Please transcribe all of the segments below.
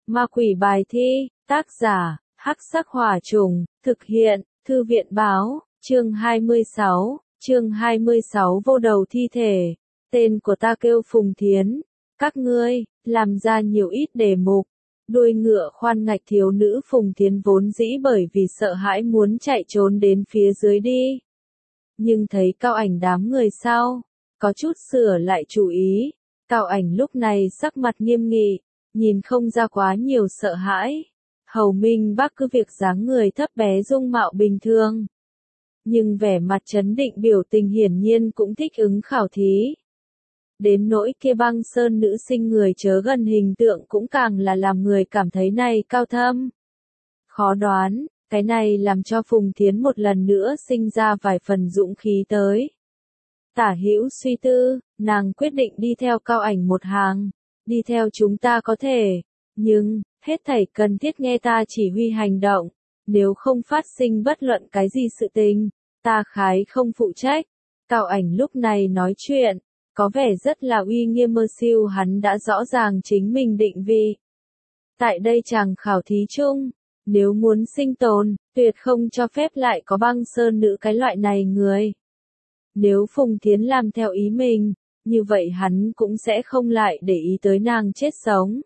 Ma quỷ bài thi, tác giả, Hắc Sắc Hỏa Trùng, thực hiện, Thư viện báo, chương 26, vô đầu thi thể. Tên của ta kêu Phùng Thiến. Các ngươi, làm ra nhiều ít đề mục. Đuôi ngựa khoan ngạch thiếu nữ Phùng Thiến vốn dĩ bởi vì sợ hãi muốn chạy trốn đến phía dưới đi. Nhưng thấy Cao Ảnh đám người sau, có chút sửa lại chủ ý. Cao Ảnh lúc này sắc mặt nghiêm nghị, nhìn không ra quá nhiều sợ hãi. Hầu Minh Bắc cứ việc dáng người thấp bé dung mạo bình thường. Nhưng vẻ mặt trấn định biểu tình hiển nhiên cũng thích ứng khảo thí. Đến nỗi kia Băng Sơn nữ sinh người chớ gần hình tượng cũng càng là làm người cảm thấy này cao thâm. Khó đoán, cái này làm cho Phùng Thiến một lần nữa sinh ra vài phần dũng khí tới. Tả hữu suy tư, nàng quyết định đi theo Cao Ảnh một hàng. Đi theo chúng ta có thể, nhưng, hết thảy cần thiết nghe ta chỉ huy hành động. Nếu không phát sinh bất luận cái gì sự tình, ta khái không phụ trách. Cao Ảnh lúc này nói chuyện, có vẻ rất là uy nghiêm mơ siêu, hắn đã rõ ràng chính mình định vị. Tại đây chàng khảo thí chung, nếu muốn sinh tồn, tuyệt không cho phép lại có Băng Sơn nữ cái loại này người. Nếu Phùng Thiến làm theo ý mình, như vậy hắn cũng sẽ không lại để ý tới nàng chết sống.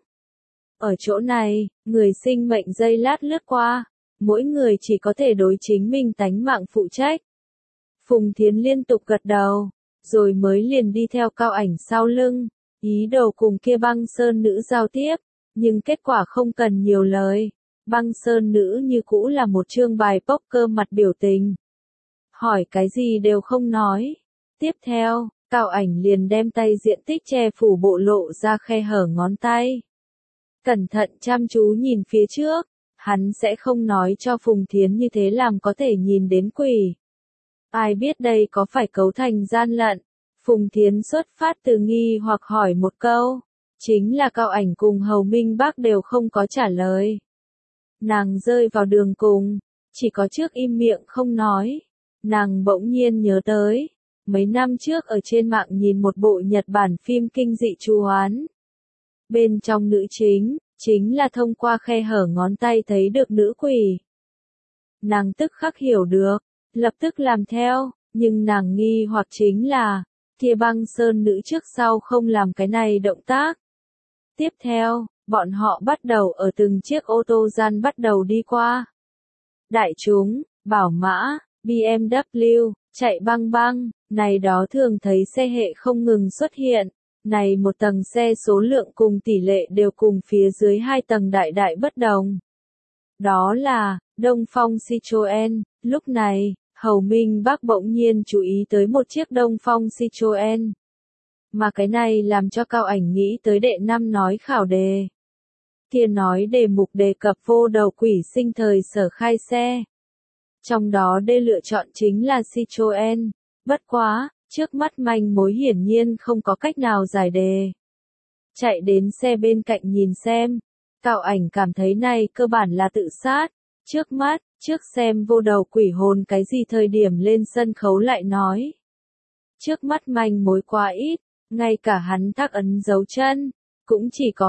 Ở chỗ này, người sinh mệnh giây lát lướt qua, mỗi người chỉ có thể đối chính mình tánh mạng phụ trách. Phùng Thiến liên tục gật đầu, rồi mới liền đi theo Cao Ảnh sau lưng, ý đồ cùng kia Băng Sơn nữ giao tiếp, nhưng kết quả không cần nhiều lời. Băng Sơn nữ như cũ là một trương bài poker mặt biểu tình. Hỏi cái gì đều không nói. Tiếp theo, Cao Ảnh liền đem tay diện tích che phủ bộ lộ ra khe hở ngón tay. Cẩn thận chăm chú nhìn phía trước, hắn sẽ không nói cho Phùng Thiến như thế làm có thể nhìn đến quỷ. Ai biết đây có phải cấu thành gian lận. Phùng Thiến xuất phát từ nghi hoặc hỏi một câu, chính là Cao Ảnh cùng Hầu Minh Bắc đều không có trả lời. Nàng rơi vào đường cùng, chỉ có trước im miệng không nói. Nàng bỗng nhiên nhớ tới, mấy năm trước ở trên mạng nhìn một bộ Nhật Bản phim kinh dị trù oán. Bên trong nữ chính là thông qua khe hở ngón tay thấy được nữ quỷ. Nàng tức khắc hiểu được, lập tức làm theo, nhưng nàng nghi hoặc chính là, kia Băng Sơn nữ trước sau không làm cái này động tác. Tiếp theo, bọn họ bắt đầu ở từng chiếc ô tô gian bắt đầu đi qua. Đại chúng, bảo mã, BMW, chạy băng băng, này đó thường thấy xe hệ không ngừng xuất hiện. Này một tầng xe số lượng cùng tỷ lệ đều cùng phía dưới hai tầng đại đại bất đồng. Đó là, Đông Phong Citroën. Lúc này, Hầu Minh Bắc bỗng nhiên chú ý tới một chiếc Đông Phong Citroën. Mà cái này làm cho Cao Ảnh nghĩ tới đệ 5 nói khảo đề. Kia nói đề mục đề cập vô đầu quỷ sinh thời sở khai xe. Trong đó D lựa chọn chính là Citroën. Bất quá, trước mắt manh mối hiển nhiên không có cách nào giải đề. Chạy đến xe bên cạnh nhìn xem. Cao Ảnh cảm thấy này cơ bản là tự sát. Trước mắt, trước xem vô đầu quỷ hồn cái gì thời điểm lên sân khấu lại nói. Trước mắt manh mối quá ít, ngay cả hắn thác ấn dấu chân, cũng chỉ có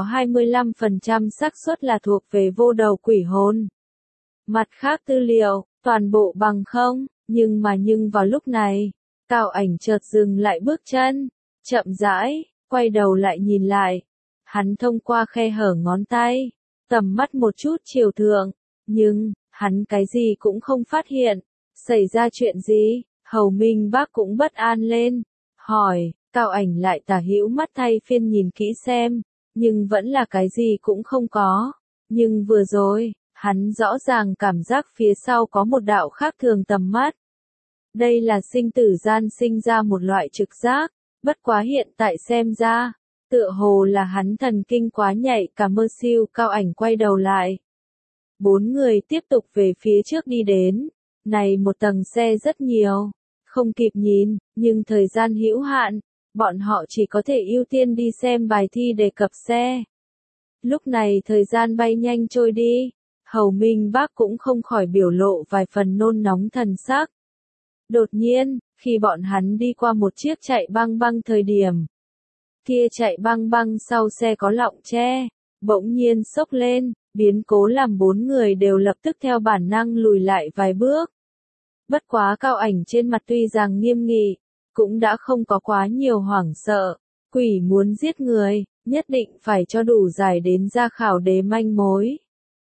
25% xác suất là thuộc về vô đầu quỷ hồn. Mặt khác tư liệu, toàn bộ bằng không, nhưng vào lúc này, Cao Ảnh chợt dừng lại bước chân, chậm rãi, quay đầu lại nhìn lại. Hắn thông qua khe hở ngón tay, tầm mắt một chút chiều thượng, nhưng, hắn cái gì cũng không phát hiện. Xảy ra chuyện gì? Hầu Minh Bắc cũng bất an lên, hỏi. Cao Ảnh lại tả hữu mắt thay phiên nhìn kỹ xem, nhưng vẫn là cái gì cũng không có. Nhưng vừa rồi, hắn rõ ràng cảm giác phía sau có một đạo khác thường tầm mắt. Đây là sinh tử gian sinh ra một loại trực giác, bất quá hiện tại xem ra, tựa hồ là hắn thần kinh quá nhạy cả mơ siêu. Cao Ảnh quay đầu lại. 4 người tiếp tục về phía trước đi đến, này một tầng xe rất nhiều, không kịp nhìn, nhưng thời gian hữu hạn. Bọn họ chỉ có thể ưu tiên đi xem bài thi đề cập xe. Lúc này thời gian bay nhanh trôi đi, Hầu Minh Bắc cũng không khỏi biểu lộ vài phần nôn nóng thần sắc. Đột nhiên, khi bọn hắn đi qua một chiếc chạy băng băng thời điểm. Kia chạy băng băng sau xe có lọng tre, bỗng nhiên sốc lên, biến cố làm 4 người đều lập tức theo bản năng lùi lại vài bước. Bất quá Cao Ảnh trên mặt tuy rằng nghiêm nghị, cũng đã không có quá nhiều hoảng sợ. Quỷ muốn giết người, nhất định phải cho đủ giải đến ra khảo đế manh mối.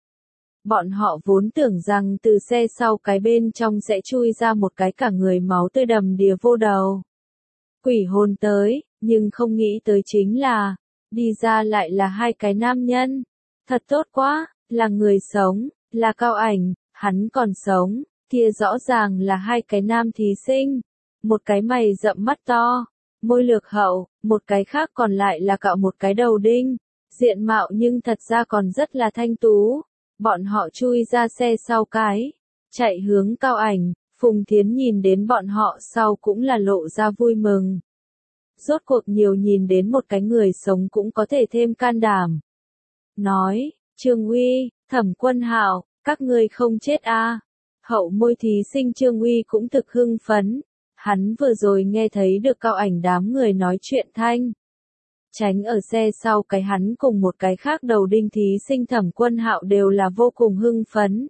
Bọn họ vốn tưởng rằng từ xe sau cái bên trong sẽ chui ra một cái cả người máu tươi đầm đìa vô đầu. Quỷ hồn tới, nhưng không nghĩ tới chính là, đi ra lại là 2 cái nam nhân. Thật tốt quá, là người sống, là Cao Ảnh, hắn còn sống, kia rõ ràng là 2 cái nam thí sinh. Một cái mày rậm mắt to, môi lược hậu, một cái khác còn lại là cạo một cái đầu đinh. Diện mạo nhưng thật ra còn rất là thanh tú. Bọn họ chui ra xe sau cái, chạy hướng Cao Ảnh, Phùng Thiến nhìn đến bọn họ sau cũng là lộ ra vui mừng. Rốt cuộc nhiều nhìn đến một cái người sống cũng có thể thêm can đảm. Nói, Trương Uy, Thẩm Quân Hạo, các ngươi không chết à? Hậu môi thí sinh Trương Uy cũng thực hưng phấn. Hắn vừa rồi nghe thấy được Cao Ảnh đám người nói chuyện thanh. Tránh ở xe sau cái hắn cùng một cái khác đầu đinh thí sinh Thẩm Quân Hạo đều là vô cùng hưng phấn.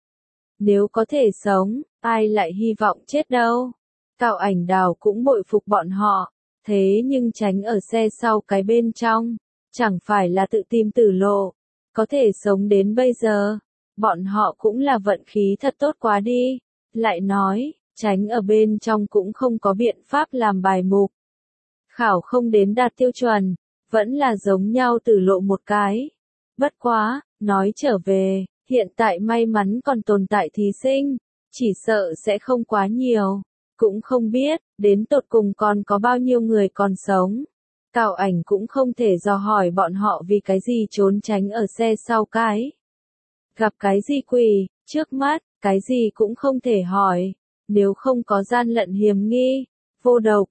Nếu có thể sống, ai lại hy vọng chết đâu. Cao Ảnh Đào cũng bội phục bọn họ, thế nhưng tránh ở xe sau cái bên trong, chẳng phải là tự tìm tử lộ, có thể sống đến bây giờ, bọn họ cũng là vận khí thật tốt quá đi. Lại nói, tránh ở bên trong cũng không có biện pháp làm bài mục. Khảo không đến đạt tiêu chuẩn, vẫn là giống nhau tử lộ một cái. Bất quá, nói trở về, hiện tại may mắn còn tồn tại thí sinh, chỉ sợ sẽ không quá nhiều, cũng không biết, đến tột cùng còn có bao nhiêu người còn sống. Cao Ảnh cũng không thể dò hỏi bọn họ vì cái gì trốn tránh ở xe sau cái. Gặp cái gì quỷ, trước mắt, cái gì cũng không thể hỏi, nếu không có gian lận hiểm nghi, vô đầu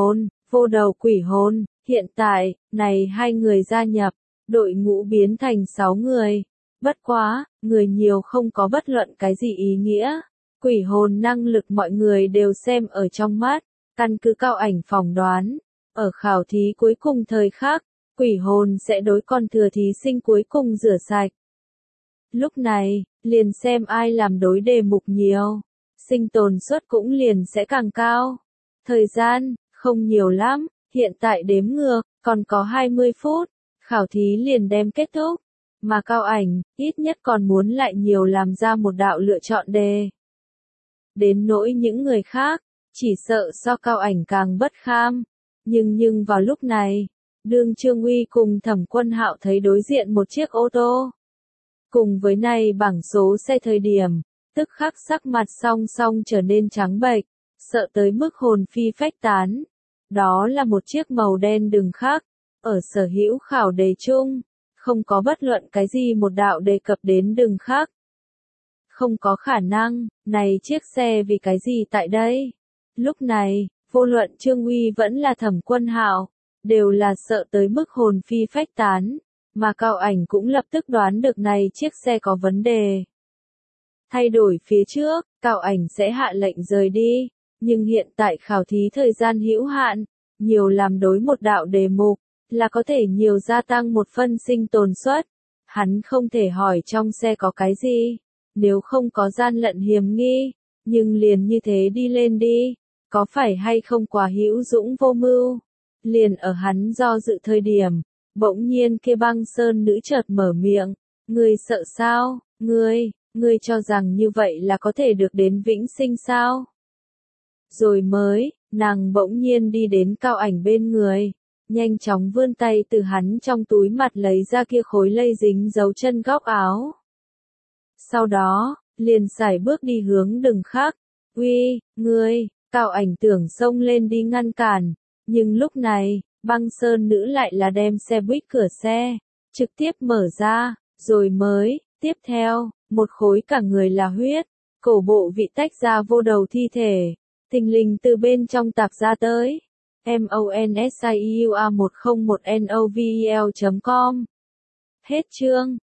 quỷ hồn, hiện tại, này 2 người gia nhập, đội ngũ biến thành 6 người. Bất quá, người nhiều không có bất luận cái gì ý nghĩa. Quỷ hồn năng lực mọi người đều xem ở trong mắt, căn cứ Cao Ảnh phỏng đoán. Ở khảo thí cuối cùng thời khắc, quỷ hồn sẽ đối con thừa thí sinh cuối cùng rửa sạch. Lúc này, liền xem ai làm đối đề mục nhiều, sinh tồn suất cũng liền sẽ càng cao. Thời gian, không nhiều lắm, hiện tại đếm ngược, còn có 20 phút, khảo thí liền đem kết thúc. Mà Cao Ảnh, ít nhất còn muốn lại nhiều làm ra một đạo lựa chọn đề. Đến nỗi những người khác, chỉ sợ so Cao Ảnh càng bất kham. Nhưng vào lúc này, đương Trương Uy cùng Thẩm Quân Hạo thấy đối diện một chiếc ô tô. Cùng với này bảng số xe thời điểm, tức khắc sắc mặt song song trở nên trắng bệch, sợ tới mức hồn phi phách tán. Đó là một chiếc màu đen đừng khác, ở sở hữu khảo đề chung, không có bất luận cái gì một đạo đề cập đến đừng khác. Không có khả năng, này chiếc xe vì cái gì tại đây? Lúc này, vô luận Trương Uy vẫn là Thẩm Quân Hạo, đều là sợ tới mức hồn phi phách tán, mà Cao Ảnh cũng lập tức đoán được này chiếc xe có vấn đề. Thay đổi phía trước, Cao Ảnh sẽ hạ lệnh rời đi, nhưng hiện tại khảo thí thời gian hữu hạn, nhiều làm đối một đạo đề mục, là có thể nhiều gia tăng một phân sinh tồn suất. Hắn không thể hỏi trong xe có cái gì, nếu không có gian lận hiểm nghi, nhưng liền như thế đi lên đi, có phải hay không quá hữu dũng vô mưu. Liền ở hắn do dự thời điểm, bỗng nhiên kia Băng Sơn nữ chợt mở miệng, ngươi sợ sao, ngươi cho rằng như vậy là có thể được đến vĩnh sinh sao? Rồi mới, nàng bỗng nhiên đi đến Cao Ảnh bên người, nhanh chóng vươn tay từ hắn trong túi mặt lấy ra kia khối lây dính dấu chân góc áo. Sau đó, liền sải bước đi hướng đừng khác. Uy, ngươi, Cao Ảnh tưởng xông lên đi ngăn cản, nhưng lúc này, Băng Sơn nữ lại là đem xe buýt cửa xe, trực tiếp mở ra, rồi mới, tiếp theo, một khối cả người là huyết, cổ bộ vị tách ra vô đầu thi thể, thình lình từ bên trong tạp ra tới. MONSIEUA101NOVEL.com. Hết chương.